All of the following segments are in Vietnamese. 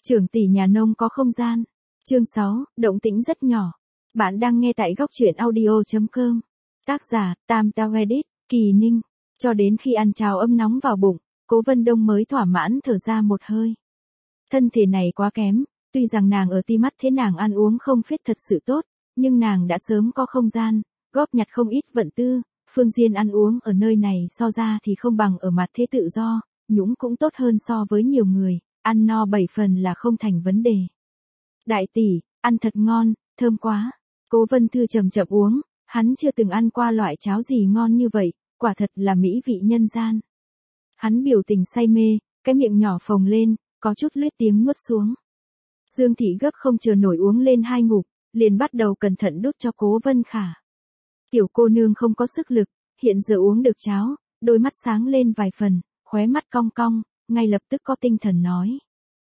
Trưởng tỷ nhà nông có không gian. Chương 6, động tĩnh rất nhỏ. Bạn đang nghe tại góc truyện audio.com. Tác giả, Tam Tao Edit, Kỳ Ninh. Cho đến khi ăn cháo ấm nóng vào bụng, Cố Vân Đông mới thỏa mãn thở ra một hơi. Thân thể này quá kém, tuy rằng nàng ở Ti Mắt thế nàng ăn uống không phết thật sự tốt, nhưng nàng đã sớm có không gian, góp nhặt không ít vận tư, phương diện ăn uống ở nơi này so ra thì không bằng ở mặt thế tự do, nhũng cũng tốt hơn so với nhiều người, ăn no 7 phần là không thành vấn đề. Đại tỷ, ăn thật ngon, thơm quá. Cố Vân Thư chậm chậm uống, hắn chưa từng ăn qua loại cháo gì ngon như vậy, quả thật là mỹ vị nhân gian. Hắn biểu tình say mê, cái miệng nhỏ phồng lên, có chút luyết tiếng nuốt xuống. Dương Thị gấp không chờ nổi uống lên 2 ngụm, liền bắt đầu cẩn thận đút cho Cố Vân Khả. Tiểu cô nương không có sức lực, hiện giờ uống được cháo, đôi mắt sáng lên vài phần, khóe mắt cong cong, ngay lập tức có tinh thần nói.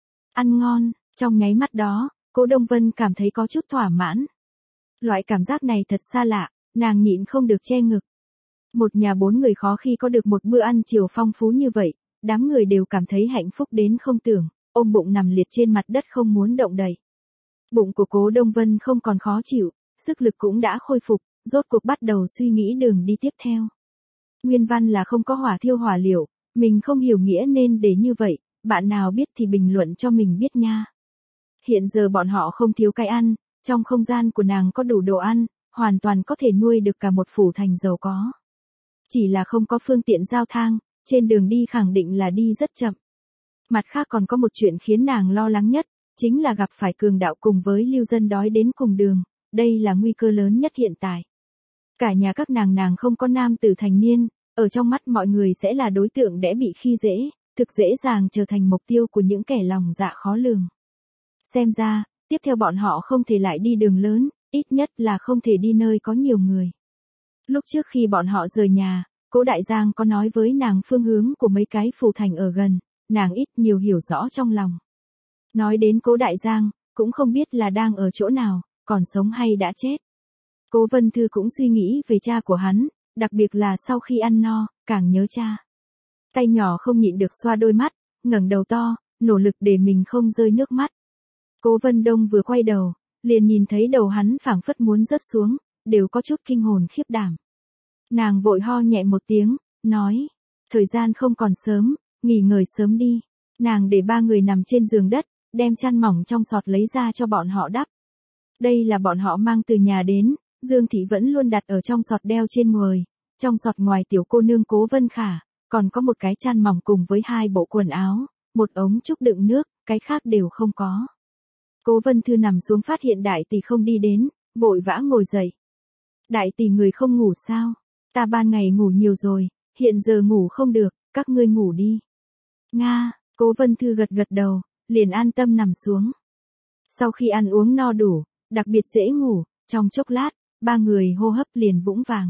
Ăn ngon, trong nháy mắt đó, Cố Đông Vân cảm thấy có chút thỏa mãn. Loại cảm giác này thật xa lạ, nàng nhịn không được che ngực. Một nhà 4 người khó khi có được một bữa ăn chiều phong phú như vậy, đám người đều cảm thấy hạnh phúc đến không tưởng, ôm bụng nằm liệt trên mặt đất không muốn động đậy. Bụng của Cố Đông Vân không còn khó chịu, sức lực cũng đã khôi phục, rốt cuộc bắt đầu suy nghĩ đường đi tiếp theo. Nguyên văn là không có hỏa thiêu hỏa liệu, mình không hiểu nghĩa nên để như vậy, bạn nào biết thì bình luận cho mình biết nha. Hiện giờ bọn họ không thiếu cái ăn, trong không gian của nàng có đủ đồ ăn, hoàn toàn có thể nuôi được cả một phủ thành giàu có. Chỉ là không có phương tiện giao thang, trên đường đi khẳng định là đi rất chậm. Mặt khác còn có một chuyện khiến nàng lo lắng nhất, chính là gặp phải cường đạo cùng với lưu dân đói đến cùng đường, đây là nguy cơ lớn nhất hiện tại. Cả nhà các nàng không có nam tử thành niên, ở trong mắt mọi người sẽ là đối tượng đẽ bị khi dễ, thực dễ dàng trở thành mục tiêu của những kẻ lòng dạ khó lường. Xem ra, tiếp theo bọn họ không thể lại đi đường lớn, ít nhất là không thể đi nơi có nhiều người. Lúc trước khi bọn họ rời nhà, Cố Đại Giang có nói với nàng phương hướng của mấy cái phủ thành ở gần, nàng ít nhiều hiểu rõ trong lòng. Nói đến Cố Đại Giang, cũng không biết là đang ở chỗ nào, còn sống hay đã chết. Cố Vân Thư cũng suy nghĩ về cha của hắn, đặc biệt là sau khi ăn no, càng nhớ cha. Tay nhỏ không nhịn được xoa đôi mắt, ngẩng đầu to, nỗ lực để mình không rơi nước mắt. Cố Vân Đông vừa quay đầu, liền nhìn thấy đầu hắn phảng phất muốn rớt xuống, đều có chút kinh hồn khiếp đảm. Nàng vội ho nhẹ một tiếng, nói, thời gian không còn sớm, nghỉ ngơi sớm đi. Nàng để 3 người nằm trên giường đất, đem chăn mỏng trong sọt lấy ra cho bọn họ đắp. Đây là bọn họ mang từ nhà đến, Dương Thị vẫn luôn đặt ở trong sọt đeo trên người. Trong sọt ngoài tiểu cô nương Cố Vân Khả, còn có một cái chăn mỏng cùng với 2 bộ quần áo, một ống trúc đựng nước, cái khác đều không có. Cố Vân Thư nằm xuống phát hiện đại tỷ không đi đến, vội vã ngồi dậy. Đại tỷ người không ngủ sao? Ta ban ngày ngủ nhiều rồi, hiện giờ ngủ không được, các ngươi ngủ đi. Nga, Cố Vân Thư gật gật đầu, liền an tâm nằm xuống. Sau khi ăn uống no đủ, đặc biệt dễ ngủ, trong chốc lát, 3 người hô hấp liền vũng vàng.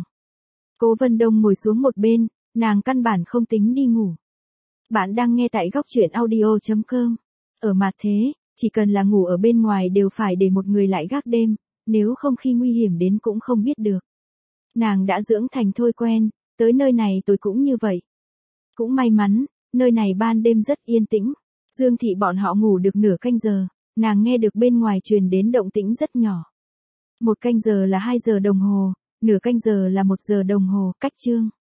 Cố Vân Đông ngồi xuống một bên, nàng căn bản không tính đi ngủ. Bạn đang nghe tại góc truyện audio.com. Ở mặt thế, chỉ cần là ngủ ở bên ngoài đều phải để một người lại gác đêm, nếu không khi nguy hiểm đến cũng không biết được. Nàng đã dưỡng thành thôi quen, tới nơi này tôi cũng như vậy. Cũng may mắn, nơi này ban đêm rất yên tĩnh. Dương Thị bọn họ ngủ được nửa canh giờ, nàng nghe được bên ngoài truyền đến động tĩnh rất nhỏ. 1 canh giờ là 2 giờ đồng hồ, nửa canh giờ là 1 giờ đồng hồ, cách chương.